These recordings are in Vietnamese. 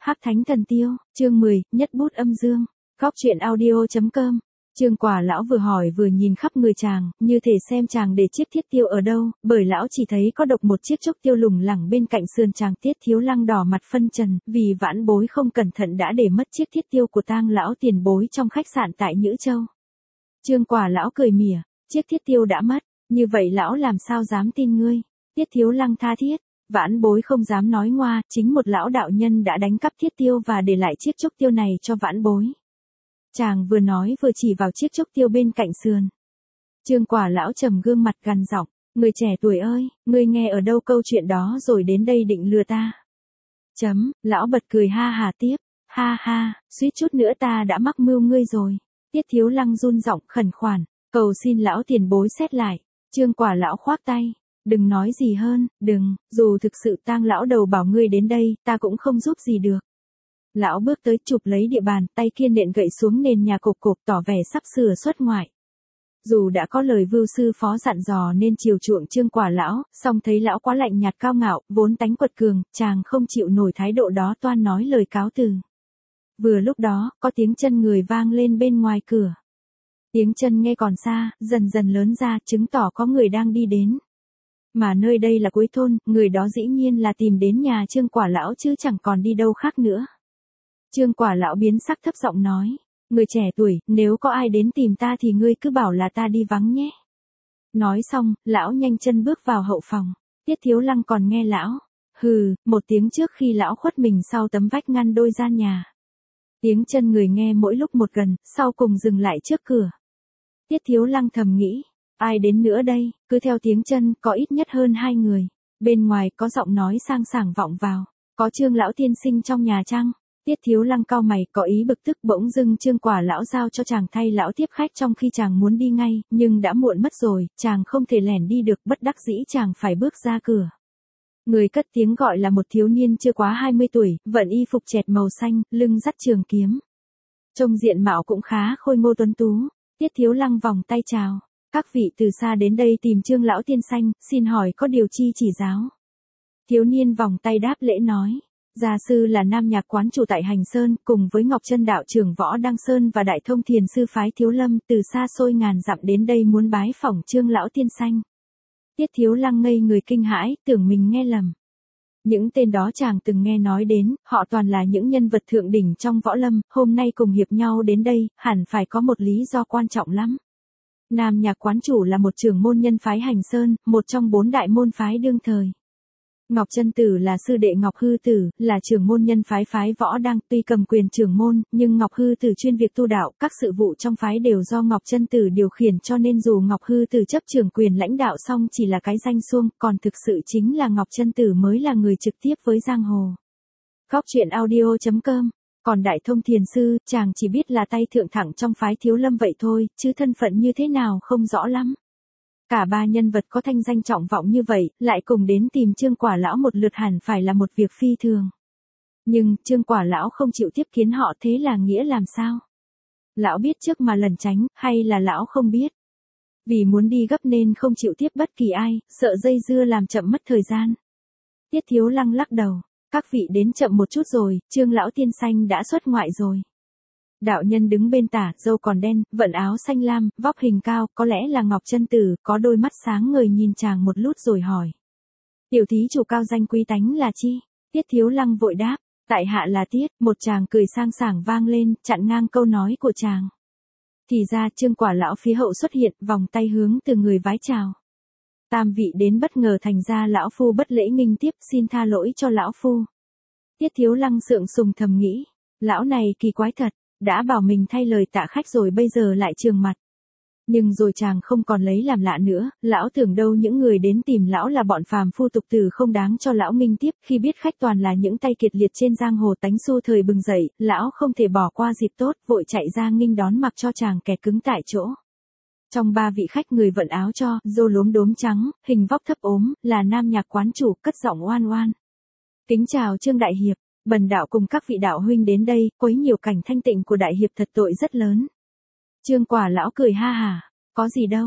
Hắc Thánh Thần Tiêu, chương 10, nhất bút âm dương. Góc truyện audio.com. Trương Quả lão vừa hỏi vừa nhìn khắp người chàng, như thể xem chàng để chiếc thiết tiêu ở đâu, bởi lão chỉ thấy có độc một chiếc trúc tiêu lủng lẳng bên cạnh sườn chàng. Tiết Thiếu Lăng đỏ mặt phân trần, vì Vãn Bối không cẩn thận đã để mất chiếc thiết tiêu của tang lão tiền bối trong khách sạn tại Nhữ Châu. Trương Quả lão cười mỉa, chiếc thiết tiêu đã mất, như vậy lão làm sao dám tin ngươi? Tiết Thiếu Lăng tha thiết, Vãn Bối không dám nói ngoa, chính một lão đạo nhân đã đánh cắp thiết tiêu và để lại chiếc trúc tiêu này cho Vãn Bối. Chàng vừa nói vừa chỉ vào chiếc trúc tiêu bên cạnh sườn. Trương Quả lão trầm gương mặt gằn giọng, người trẻ tuổi ơi, ngươi nghe ở đâu câu chuyện đó rồi đến đây định lừa ta? Lão bật cười ha hà tiếp, ha ha, suýt chút nữa ta đã mắc mưu ngươi rồi. Tiết Thiếu Lăng run giọng khẩn khoản, cầu xin lão tiền bối xét lại. Trương Quả lão khoác tay, đừng nói gì hơn, đừng, dù thực sự tang lão đầu bảo ngươi đến đây, ta cũng không giúp gì được. Lão bước tới chụp lấy địa bàn, tay kia nện gậy xuống nền nhà cộp cộp tỏ vẻ sắp sửa xuất ngoại. Dù đã có lời vưu sư phó dặn dò nên chiều chuộng Trương Quả lão, song thấy lão quá lạnh nhạt cao ngạo, vốn tánh quật cường, chàng không chịu nổi thái độ đó toan nói lời cáo từ. Vừa lúc đó, có tiếng chân người vang lên bên ngoài cửa. Tiếng chân nghe còn xa, dần dần lớn ra, chứng tỏ có người đang đi đến. Mà nơi đây là cuối thôn, người đó dĩ nhiên là tìm đến nhà Trương Quả lão chứ chẳng còn đi đâu khác nữa. Trương Quả lão biến sắc thấp giọng nói, người trẻ tuổi, nếu có ai đến tìm ta thì ngươi cứ bảo là ta đi vắng nhé. Nói xong, lão nhanh chân bước vào hậu phòng. Tiết Thiếu Lăng còn nghe lão, hừ, một tiếng trước khi lão khuất mình sau tấm vách ngăn đôi gian nhà. Tiếng chân người nghe mỗi lúc một gần, sau cùng dừng lại trước cửa. Tiết Thiếu Lăng thầm nghĩ, ai đến nữa đây, cứ theo tiếng chân, có ít nhất hơn 2 người. Bên ngoài có giọng nói sang sảng vọng vào, có Trương lão tiên sinh trong nhà chăng? Tiết Thiếu Lăng cau mày có ý bực tức, bỗng dưng Trương Quả lão giao cho chàng thay lão tiếp khách trong khi chàng muốn đi ngay, nhưng đã muộn mất rồi, chàng không thể lẻn đi được, bất đắc dĩ chàng phải bước ra cửa. Người cất tiếng gọi là một thiếu niên chưa quá 20 tuổi, vận y phục chẹt màu xanh, lưng dắt trường kiếm. Trông diện mạo cũng khá khôi ngô tuấn tú. Tiết Thiếu Lăng vòng tay chào, các vị từ xa đến đây tìm Trương lão tiên sinh, xin hỏi có điều chi chỉ giáo? Thiếu niên vòng tay đáp lễ nói, gia sư là nam nhạc quán chủ tại Hành Sơn, cùng với Ngọc Chân đạo trưởng Võ Đăng Sơn và Đại Thông Thiền sư phái Thiếu Lâm, từ xa xôi ngàn dặm đến đây muốn bái phỏng Trương lão tiên sinh. Tiết Thiếu Lăng ngây người kinh hãi, tưởng mình nghe lầm. Những tên đó chàng từng nghe nói đến, họ toàn là những nhân vật thượng đỉnh trong võ lâm, hôm nay cùng hiệp nhau đến đây, hẳn phải có một lý do quan trọng lắm. Nam nhạc quán chủ là một trưởng môn nhân phái Hành Sơn, một trong 4 đại môn phái đương thời. Ngọc Chân Tử là sư đệ Ngọc Hư Tử, là trưởng môn nhân phái Võ Đăng, tuy cầm quyền trưởng môn, nhưng Ngọc Hư Tử chuyên việc tu đạo, các sự vụ trong phái đều do Ngọc Chân Tử điều khiển, cho nên dù Ngọc Hư Tử chấp trưởng quyền lãnh đạo xong chỉ là cái danh suông, còn thực sự chính là Ngọc Chân Tử mới là người trực tiếp với giang hồ. Góc truyện audio.com. Còn Đại Thông Thiền sư, chàng chỉ biết là tay thượng thẳng trong phái Thiếu Lâm vậy thôi, chứ thân phận như thế nào không rõ lắm. Cả 3 nhân vật có thanh danh trọng vọng như vậy, lại cùng đến tìm Trương Quả lão một lượt hẳn phải là một việc phi thường. Nhưng, Trương Quả lão không chịu tiếp kiến họ, thế là nghĩa làm sao? Lão biết trước mà lẩn tránh, hay là lão không biết? Vì muốn đi gấp nên không chịu tiếp bất kỳ ai, sợ dây dưa làm chậm mất thời gian. Tiết Thiếu Lăng lắc đầu, các vị đến chậm một chút rồi, Trương lão tiên sinh đã xuất ngoại rồi. Đạo nhân đứng bên tả, râu còn đen, vận áo xanh lam, vóc hình cao, có lẽ là Ngọc Chân Tử, có đôi mắt sáng ngời nhìn chàng một lút rồi hỏi. Tiểu thí chủ cao danh quý tánh là chi? Tiết Thiếu Lăng vội đáp, tại hạ là Tiết, một chàng cười sang sảng vang lên, chặn ngang câu nói của chàng. Thì ra Trương Quả lão phía hậu xuất hiện, vòng tay hướng từ người vái chào. Tam vị đến bất ngờ thành ra lão phu bất lễ nghinh tiếp, xin tha lỗi cho lão phu. Tiết Thiếu Lăng sượng sùng thầm nghĩ, lão này kỳ quái thật. Đã bảo mình thay lời tạ khách rồi bây giờ lại trường mặt. Nhưng rồi chàng không còn lấy làm lạ nữa, lão tưởng đâu những người đến tìm lão là bọn phàm phu tục tử không đáng cho lão nghinh tiếp, khi biết khách toàn là những tay kiệt liệt trên giang hồ tánh xu thời bừng dậy, lão không thể bỏ qua dịp tốt, vội chạy ra nghinh đón mặc cho chàng kẹt cứng tại chỗ. Trong 3 vị khách người vận áo cho, râu lốm đốm trắng, hình vóc thấp ốm, là nam nhạc quán chủ, cất giọng oan oan. Kính chào Trương đại hiệp. Bần đạo cùng các vị đạo huynh đến đây, quấy nhiều cảnh thanh tịnh của đại hiệp thật tội rất lớn. Trương Quả lão cười ha hả, có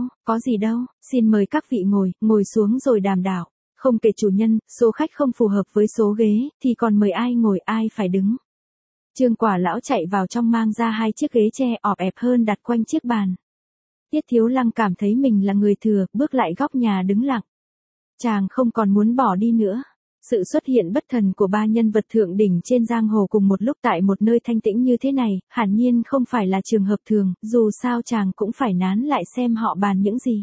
gì đâu, xin mời các vị ngồi xuống rồi đàm đạo. Không kể chủ nhân, số khách không phù hợp với số ghế, thì còn mời ai ngồi ai phải đứng. Trương Quả lão chạy vào trong mang ra hai chiếc ghế tre ọp ẹp hơn đặt quanh chiếc bàn. Tiết Thiếu Lăng cảm thấy mình là người thừa, bước lại góc nhà đứng lặng. Chàng không còn muốn bỏ đi nữa. Sự xuất hiện bất thần của ba nhân vật thượng đỉnh trên giang hồ cùng một lúc tại một nơi thanh tĩnh như thế này, hẳn nhiên không phải là trường hợp thường, dù sao chàng cũng phải nán lại xem họ bàn những gì.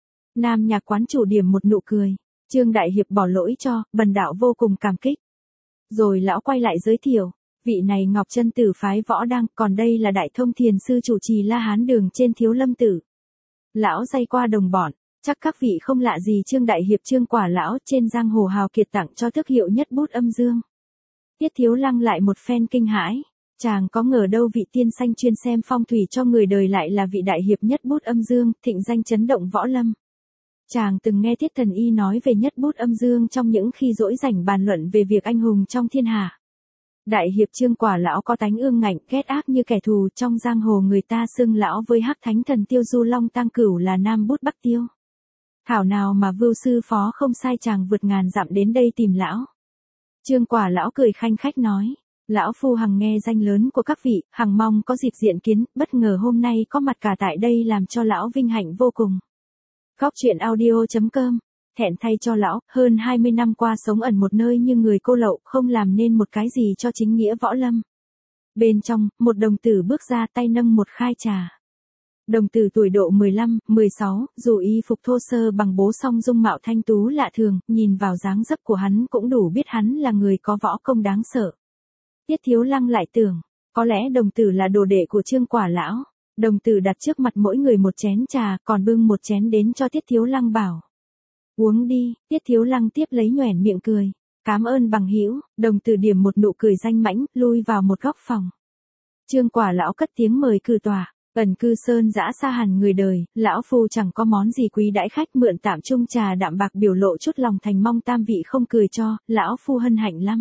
Nam Nhạc quán chủ điểm một nụ cười. Trương Đại Hiệp bỏ lỗi cho, bần đạo vô cùng cảm kích. Rồi lão quay lại giới thiệu, vị này Ngọc Chân Tử phái Võ Đăng, còn đây là Đại Thông Thiền sư chủ trì La Hán Đường trên Thiếu Lâm Tử. Lão dây qua đồng bọn, chắc các vị không lạ gì Trương Đại Hiệp Trương Quả lão trên giang hồ hào kiệt tặng cho tước hiệu nhất bút âm dương. Tiết Thiếu Lăng lại một phen kinh hãi, chàng có ngờ đâu vị tiên sanh chuyên xem phong thủy cho người đời lại là vị đại hiệp nhất bút âm dương, thịnh danh chấn động võ lâm. Chàng từng nghe Tiết Thần Y nói về nhất bút âm dương trong những khi rỗi rảnh bàn luận về việc anh hùng trong thiên hạ. Đại hiệp Trương Quả lão có tánh ương ngạnh, ghét ác như kẻ thù, trong giang hồ người ta xưng lão với hắc thánh thần Tiêu Du Long Tăng Cửu là Nam Bút Bắc Tiêu. Thảo nào mà Vưu sư phó không sai chàng vượt ngàn dặm đến đây tìm lão. Trương Quả lão cười khanh khách nói, lão phu hằng nghe danh lớn của các vị, hằng mong có dịp diện kiến, bất ngờ hôm nay có mặt cả tại đây làm cho lão vinh hạnh vô cùng. Góc truyện audio.com. Thẹn thay cho lão, hơn 20 năm qua sống ẩn một nơi như người cô lậu, không làm nên một cái gì cho chính nghĩa võ lâm. Bên trong, một đồng tử bước ra tay nâng một khai trà. Đồng tử tuổi độ 15, 16, dù y phục thô sơ bằng bố song dung mạo thanh tú lạ thường, nhìn vào dáng dấp của hắn cũng đủ biết hắn là người có võ công đáng sợ. Tiết Thiếu Lăng lại tưởng, có lẽ đồng tử là đồ đệ của Trương Quả lão. Đồng tử đặt trước mặt mỗi người một chén trà, còn bưng một chén đến cho Tiết Thiếu Lăng bảo. Uống đi, Tiết Thiếu Lăng tiếp lấy nhoẻn miệng cười. Cám ơn bằng hữu, đồng tử điểm một nụ cười danh mãnh, lui vào một góc phòng. Trương Quả lão cất tiếng mời cử tòa. Ẩn cư sơn dã xa hẳn người đời, lão phu chẳng có món gì quý đãi khách, mượn tạm chung trà đạm bạc biểu lộ chút lòng thành mong tam vị không cười cho, lão phu hân hạnh lắm.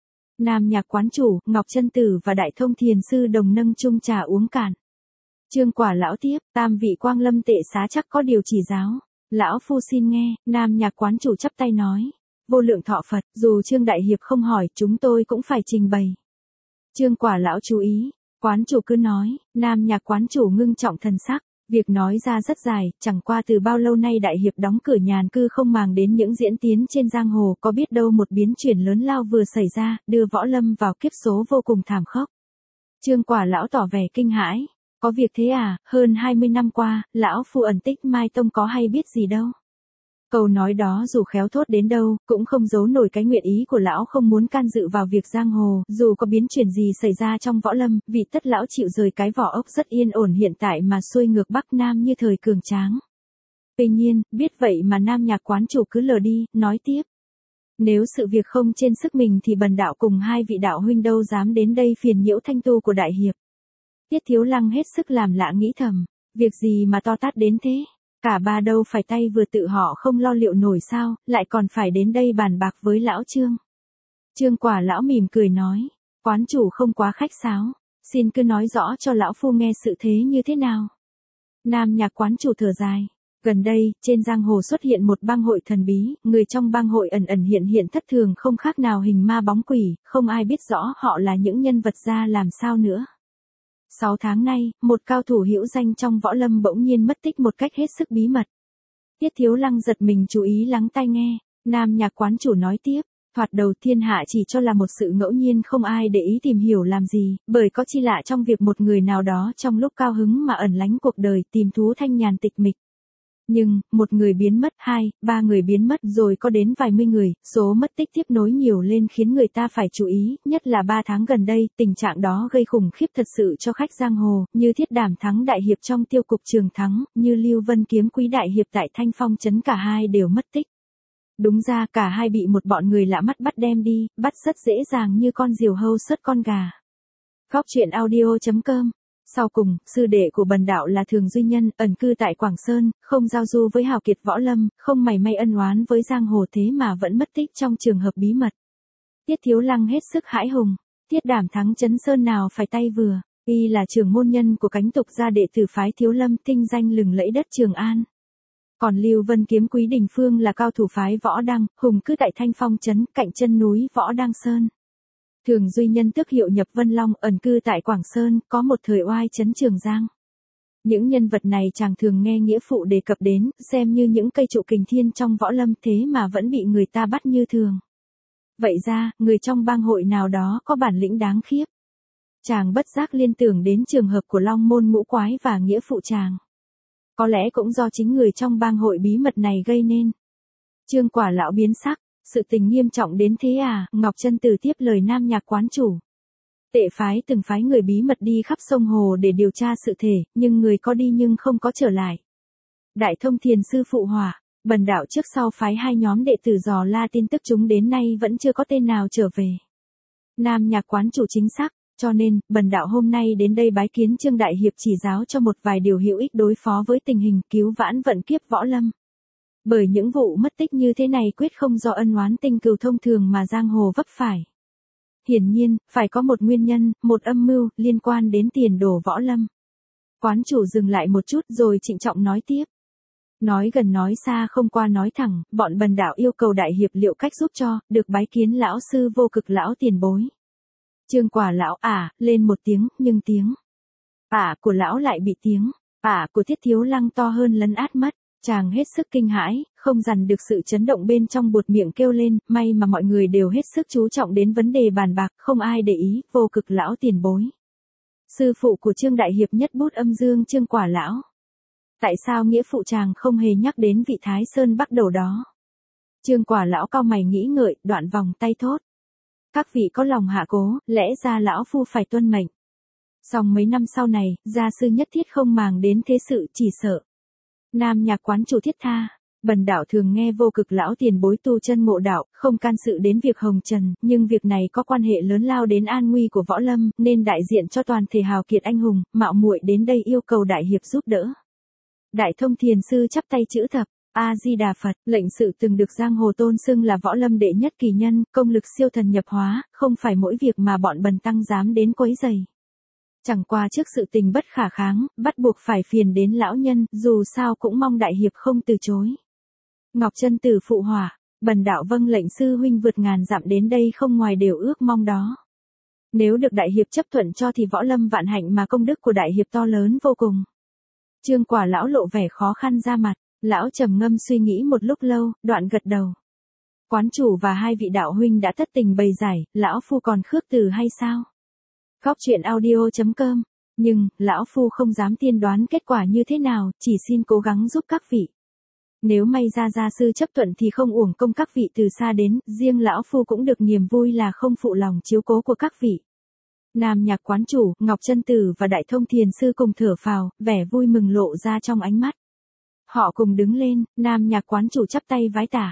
Nam Nhạc quán chủ, Ngọc Chân Tử và Đại Thông Thiền sư đồng nâng chung trà uống cạn. Trương Quả lão tiếp, tam vị Quang Lâm tệ xá chắc có điều chỉ giáo. Lão phu xin nghe. Nam Nhạc quán chủ chắp tay nói, vô lượng thọ Phật, dù Trương Đại Hiệp không hỏi, chúng tôi cũng phải trình bày. Trương Quả lão chú ý. Quán chủ cứ nói. Nam Nhạc quán chủ ngưng trọng thần sắc. Việc nói ra rất dài, chẳng qua từ bao lâu nay Đại Hiệp đóng cửa nhàn cư không màng đến những diễn tiến trên giang hồ, có biết đâu một biến chuyển lớn lao vừa xảy ra, đưa võ lâm vào kiếp số vô cùng thảm khốc. Trương Quả lão tỏ vẻ kinh hãi. Có việc thế à, hơn 20 năm qua, lão phu ẩn tích Mai Tông có hay biết gì đâu. Câu nói đó dù khéo thốt đến đâu, cũng không giấu nổi cái nguyện ý của lão không muốn can dự vào việc giang hồ, dù có biến chuyển gì xảy ra trong võ lâm, vì tất lão chịu rời cái vỏ ốc rất yên ổn hiện tại mà xuôi ngược Bắc Nam như thời cường tráng. Tuy nhiên, biết vậy mà Nam Nhạc quán chủ cứ lờ đi, nói tiếp. Nếu sự việc không trên sức mình thì bần đạo cùng hai vị đạo huynh đâu dám đến đây phiền nhiễu thanh tu của Đại Hiệp. Tiết Thiếu Lăng hết sức làm lạ nghĩ thầm, việc gì mà to tát đến thế? Cả ba đâu phải tay vừa tự họ không lo liệu nổi sao, lại còn phải đến đây bàn bạc với lão Trương. Trương Quả lão mỉm cười nói, quán chủ không quá khách sáo, xin cứ nói rõ cho lão phu nghe sự thế như thế nào. Nam Nhạc quán chủ thở dài, gần đây, trên giang hồ xuất hiện một bang hội thần bí, người trong bang hội ẩn ẩn hiện hiện thất thường không khác nào hình ma bóng quỷ, không ai biết rõ họ là những nhân vật ra làm sao nữa. 6 tháng nay, một cao thủ hữu danh trong võ lâm bỗng nhiên mất tích một cách hết sức bí mật. Tiết Thiếu Lăng giật mình chú ý lắng tai nghe. Nam Nhạc quán chủ nói tiếp, thoạt đầu thiên hạ chỉ cho là một sự ngẫu nhiên không ai để ý tìm hiểu làm gì, bởi có chi lạ trong việc một người nào đó trong lúc cao hứng mà ẩn lánh cuộc đời tìm thú thanh nhàn tịch mịch. Nhưng, một người biến mất, 2, 3 người biến mất rồi có đến vài mươi người, số mất tích tiếp nối nhiều lên khiến người ta phải chú ý, nhất là 3 tháng gần đây, tình trạng đó gây khủng khiếp thật sự cho khách giang hồ, như Thiết Đảm Thắng Đại Hiệp trong Tiêu Cục Trường Thắng, như Lưu Vân Kiếm Quý Đại Hiệp tại Thanh Phong Trấn cả hai đều mất tích. Đúng ra cả hai bị một bọn người lạ mắt bắt đem đi, bắt rất dễ dàng như con diều hâu sớt con gà. Góc truyện audio.com. Sau cùng, sư đệ của bần đạo là Thường Duy Nhân, ẩn cư tại Quảng Sơn, không giao du với hào kiệt võ lâm, không mảy may ân oán với giang hồ thế mà vẫn mất tích trong trường hợp bí mật. Tiết Thiếu Lăng hết sức hãi hùng. Thiết Đảm Thắng Trấn Sơn nào phải tay vừa, y là trưởng môn nhân của cánh tục gia đệ tử phái Thiếu Lâm tinh danh lừng lẫy đất Trường An. Còn Lưu Vân Kiếm Quý Đình Phương là cao thủ phái Võ Đăng, hùng cư tại Thanh Phong Trấn cạnh chân núi Võ Đăng Sơn. Thường Duy Nhân tước hiệu nhập Vân Long, ẩn cư tại Quảng Sơn, có một thời oai chấn Trường Giang. Những nhân vật này chàng thường nghe nghĩa phụ đề cập đến, xem như những cây trụ kình thiên trong võ lâm, thế mà vẫn bị người ta bắt như thường. Vậy ra, người trong bang hội nào đó có bản lĩnh đáng khiếp. Chàng bất giác liên tưởng đến trường hợp của Long Môn Ngũ Quái và nghĩa phụ chàng. Có lẽ cũng do chính người trong bang hội bí mật này gây nên. Trương Quả Lão biến sắc, sự tình nghiêm trọng đến thế à? Ngọc Chân Tử tiếp lời Nam Nhạc quán chủ. Tệ phái từng phái người bí mật đi khắp sông hồ để điều tra sự thể, nhưng người có đi nhưng không có trở lại. Đại Thông Thiền sư phụ hỏa, bần đạo trước sau phái 2 nhóm đệ tử dò la tin tức chúng đến nay vẫn chưa có tên nào trở về. Nam Nhạc quán chủ chính xác, cho nên, bần đạo hôm nay đến đây bái kiến Trương Đại Hiệp chỉ giáo cho một vài điều hữu ích đối phó với tình hình cứu vãn vận kiếp võ lâm. Bởi những vụ mất tích như thế này quyết không do ân oán tình cừu thông thường mà giang hồ vấp phải. Hiển nhiên, phải có một nguyên nhân, một âm mưu, liên quan đến tiền đồ võ lâm. Quán chủ dừng lại một chút rồi trịnh trọng nói tiếp. Nói gần nói xa không qua nói thẳng, bọn bần đạo yêu cầu Đại Hiệp liệu cách giúp cho, được bái kiến lão sư Vô Cực lão tiền bối. Trương Quả Lão lên một tiếng, nhưng tiếng của lão lại bị tiếng của Thiết Thiếu Lăng to hơn lấn át mất. Chàng hết sức kinh hãi, không dằn được sự chấn động bên trong, buột miệng kêu lên, may mà mọi người đều hết sức chú trọng đến vấn đề bàn bạc, không ai để ý. Vô Cực lão tiền bối, sư phụ của Trương Đại Hiệp nhất bút âm dương Trương Quả Lão. Tại sao nghĩa phụ chàng không hề nhắc đến vị Thái Sơn Bắc Đầu đó? Trương Quả Lão cau mày nghĩ ngợi, đoạn vòng tay thốt. Các vị có lòng hạ cố, lẽ ra lão phu phải tuân mệnh. Song mấy năm sau này, gia sư nhất thiết không màng đến thế sự, chỉ sợ. Nam Nhạc quán chủ thiết tha, bần đạo thường nghe Vô Cực lão tiền bối tu chân ngộ đạo, không can sự đến việc hồng trần, nhưng việc này có quan hệ lớn lao đến an nguy của võ lâm, nên đại diện cho toàn thể hào kiệt anh hùng, mạo muội đến đây yêu cầu Đại Hiệp giúp đỡ. Đại Thông Thiền sư chắp tay chữ thập. A Di Đà Phật, lệnh sự từng được giang hồ tôn xưng là võ lâm đệ nhất kỳ nhân, công lực siêu thần nhập hóa, không phải mỗi việc mà bọn bần tăng dám đến quấy rầy. Chẳng qua trước sự tình bất khả kháng, bắt buộc phải phiền đến lão nhân, dù sao cũng mong Đại Hiệp không từ chối. Ngọc Chân Tử phụ hỏa, bần đạo vâng lệnh sư huynh vượt ngàn dặm đến đây không ngoài điều ước mong đó. Nếu được Đại Hiệp chấp thuận cho thì võ lâm vạn hạnh mà công đức của Đại Hiệp to lớn vô cùng. Trương Quả Lão lộ vẻ khó khăn ra mặt. Lão trầm ngâm suy nghĩ một lúc lâu, đoạn gật đầu. Quán chủ và 2 vị đạo huynh đã thất tình bày giải, lão phu còn khước từ hay sao? Góc truyện audio.com. Nhưng, lão phu không dám tiên đoán kết quả như thế nào, chỉ xin cố gắng giúp các vị. Nếu may ra gia sư chấp thuận thì không uổng công các vị từ xa đến, riêng lão phu cũng được niềm vui là không phụ lòng chiếu cố của các vị. Nam Nhạc quán chủ, Ngọc Chân Tử và Đại Thông Thiền sư cùng thở phào, vẻ vui mừng lộ ra trong ánh mắt. Họ cùng đứng lên, Nam Nhạc quán chủ chắp tay vái tả.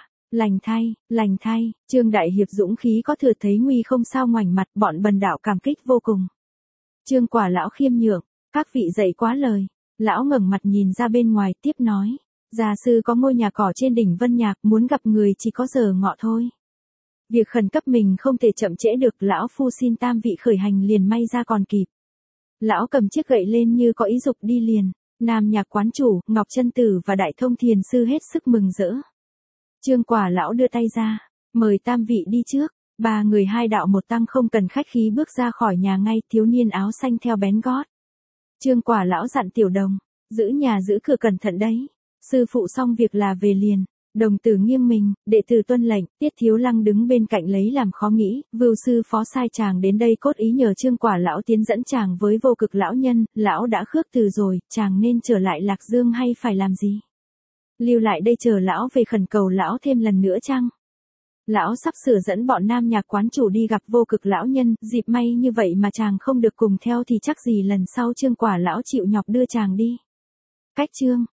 Lành thay, Trương Đại Hiệp dũng khí có thừa, thấy nguy không sao ngoảnh mặt, bọn bần đạo cảm kích vô cùng. Trương Quả Lão khiêm nhượng, các vị dạy quá lời. Lão ngẩng mặt nhìn ra bên ngoài, tiếp nói. Gia sư có ngôi nhà cỏ trên đỉnh Vân Nhạc, muốn gặp người chỉ có giờ ngọ thôi. Việc khẩn cấp mình không thể chậm trễ được, lão phu xin tam vị khởi hành liền may ra còn kịp. Lão cầm chiếc gậy lên như có ý dục đi liền. Nam Nhạc quán chủ, Ngọc Chân Tử và Đại Thông Thiền sư hết sức mừng rỡ. Trương Quả Lão đưa tay ra, mời tam vị đi trước. 3 người 2 đạo một tăng không cần khách khí bước ra khỏi nhà ngay, thiếu niên áo xanh theo bén gót. Trương Quả Lão dặn Tiểu Đồng, giữ nhà giữ cửa cẩn thận đấy. Sư phụ xong việc là về liền. Đồng tử nghiêng mình, đệ tử tuân lệnh. Tiết Thiếu Lăng đứng bên cạnh lấy làm khó nghĩ, Vưu sư phó sai chàng đến đây cốt ý nhờ Trương Quả Lão tiến dẫn chàng với Vô Cực lão nhân, lão đã khước từ rồi, chàng nên trở lại Lạc Dương hay phải làm gì? Lưu lại đây chờ lão về khẩn cầu lão thêm lần nữa chăng? Lão sắp sửa dẫn bọn Nam Nhạc quán chủ đi gặp Vô Cực lão nhân, dịp may như vậy mà chàng không được cùng theo thì chắc gì lần sau Trương Quả Lão chịu nhọc đưa chàng đi. Cách chương